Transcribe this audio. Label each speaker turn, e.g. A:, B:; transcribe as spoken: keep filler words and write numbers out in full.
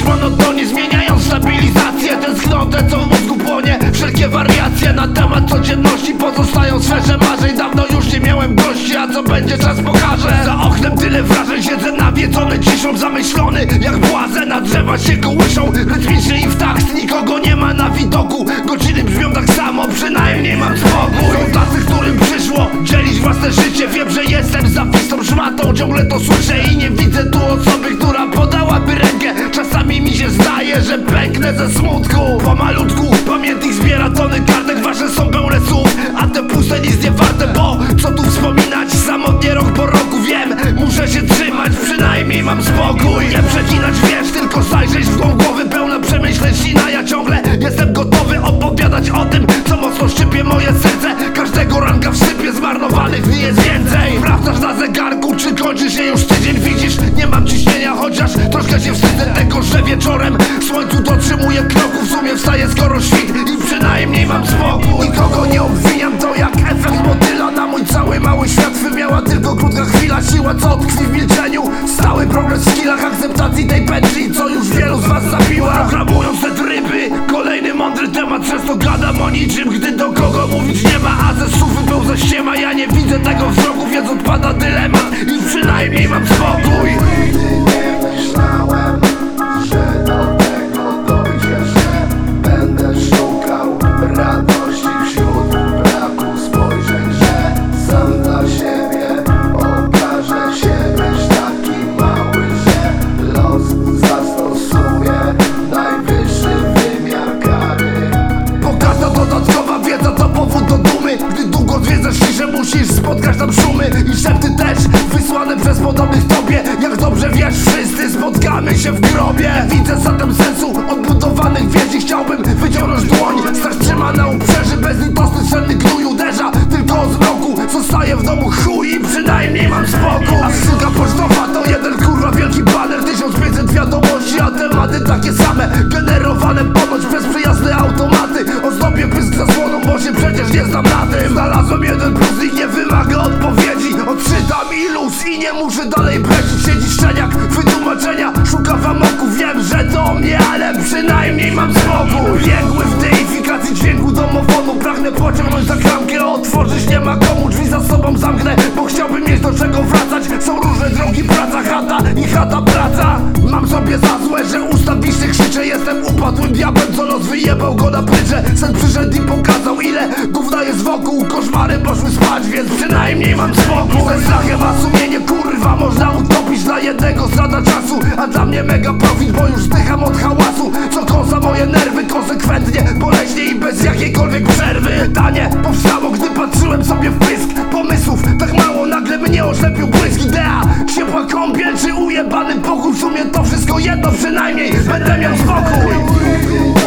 A: monotonii, zmieniając stabilizację. Tęsknotę, co w mózgu płonie, wszelkie wariacje na temat codzienności pozostają w sferze marzeń. Dawno już nie miałem gości, a co będzie, czas pokaże. Za oknem tyle wrażeń, siedzę nawiedzony ciszą, zamyślony jak błazen. Na drzewa się kołyszą rytmicznie i w takt, nikogo nie ma na widoku. Godziny brzmią tak samo, przynajmniej mam spokój. Są tacy, którym przyszło dzielić własne życie. Wiem, że jestem zawistą szmatą, ciągle to słyszę i nie widzę tu osoby, która podałaby rękę. Czasami mi się zdaje, że pęknę ze smutku. Pomalutku pamiętnik zbiera tony kartek, wasze są pełne słów, a te puste nic nie warte. Bo co tu wspominać, samotnie rok po roku wiem, muszę się trzymać, przynajmniej mam spokój. Nie przeginać, wiesz, tylko zajrzeć w głąb głowy, pełna przemyśleń sina. Ja ciągle jestem gotowy opowiadać o tym, co mocno szczypie moje serce. Każdego ranka w sypie, zmarnowanych dni jest więcej. Sprawdzasz na zegarku, czy kończy się już tydzień. Widzisz, nie mam ciśnienia, chociaż troszkę się wstydzę tego, że wieczorem słońcu dotrzymuję kroku. W sumie wstaję skoro świt i przynajmniej mam spokój. Nikogo nie obwiniam, to jak efekt motyla. Na mój cały mały świat wymiała tylko krótka chwila. Siła, co tkwi w milczeniu, stały progres w skillach, akceptacji tej pętli, co już wielu z was zabiła. Programując te tryby, kolejny mądry temat. Często gadam o niczym, gdy do kogo mówić nie ma. A ze słów wypełza ściema, ja nie widzę tego wzroku, więc odpada dylemat i przynajmniej mam spokój.
B: Nigdy nie myślałem, że do tego dojdzie, że będę szukał radości wśród braku spojrzeń, że sam dla siebie okaże się być taki mały, że los zastosuje najwyższy wymiar kary.
A: Bo każda dodatkowa wiedza to powód do dumy. Gdy długo odwiedzasz ciszę, musisz spotkać tam szumy i szepty też wysłane przez podobnych tobie. Jak dobrze wiesz, wszyscy spotkamy się w grobie. Widzę zatem sensu odbudowanych więzi. Chciałbym wyciągnąć dłoń, strach trzyma na uprzeży. Bezlitosny strzelny gnój uderza tylko o zmroku. Zostaję w domu chuj i przynajmniej mam spokój. A skrzynka pocztowa to jeden kurwa wielki baner. Tysiąc pięćset wiadomości, a tematy takie same, generowane ponoć przez przyjazne automaty. Ozdobię pysk zasłoną, bo się przecież nie znam na tym. Znalazłem jeden plus i nie wymaga odpowiedzi. Odczytam iluz i nie muszę dalej bredzić. Siedzi szczeniak, wytłumaczenia szuka w amoku. Wiem, że to mnie, ale przynajmniej mam spokój. Biegły w deifikacji dźwięku domofonu. Pragnę pociągnąć za klamkę, otworzyć nie ma komu. Drzwi za sobą zamknę, bo chciałbym mieć do czego wracać. Są różne drogi, praca, chata i chata, praca. Mam sobie za złe, że usta bisznie krzyczę. Jestem upadłym diabłem, co noc wyjebał go na prycze. Sen przyszedł i pokazał, ile gówna jest wokół. Koszmary poszły spać, więc przynajmniej mam spokój. Ze strachem a sumienie, kurwa, można utopić. Dla jednego strata czasu, a dla mnie mega profit, bo już zdycham od hałasu, co kąsa moje nerwy konsekwentnie, boleśnie i bez jakiejkolwiek przerwy. Pytanie powstało, gdy patrzyłem sobie w pysk pomysłów. Tak mało, nagle mnie oślepił błysk. Idea, ciepła kąpiel czy ujebany pokój. W sumie to wszystko jedno, przynajmniej będę miał spokój.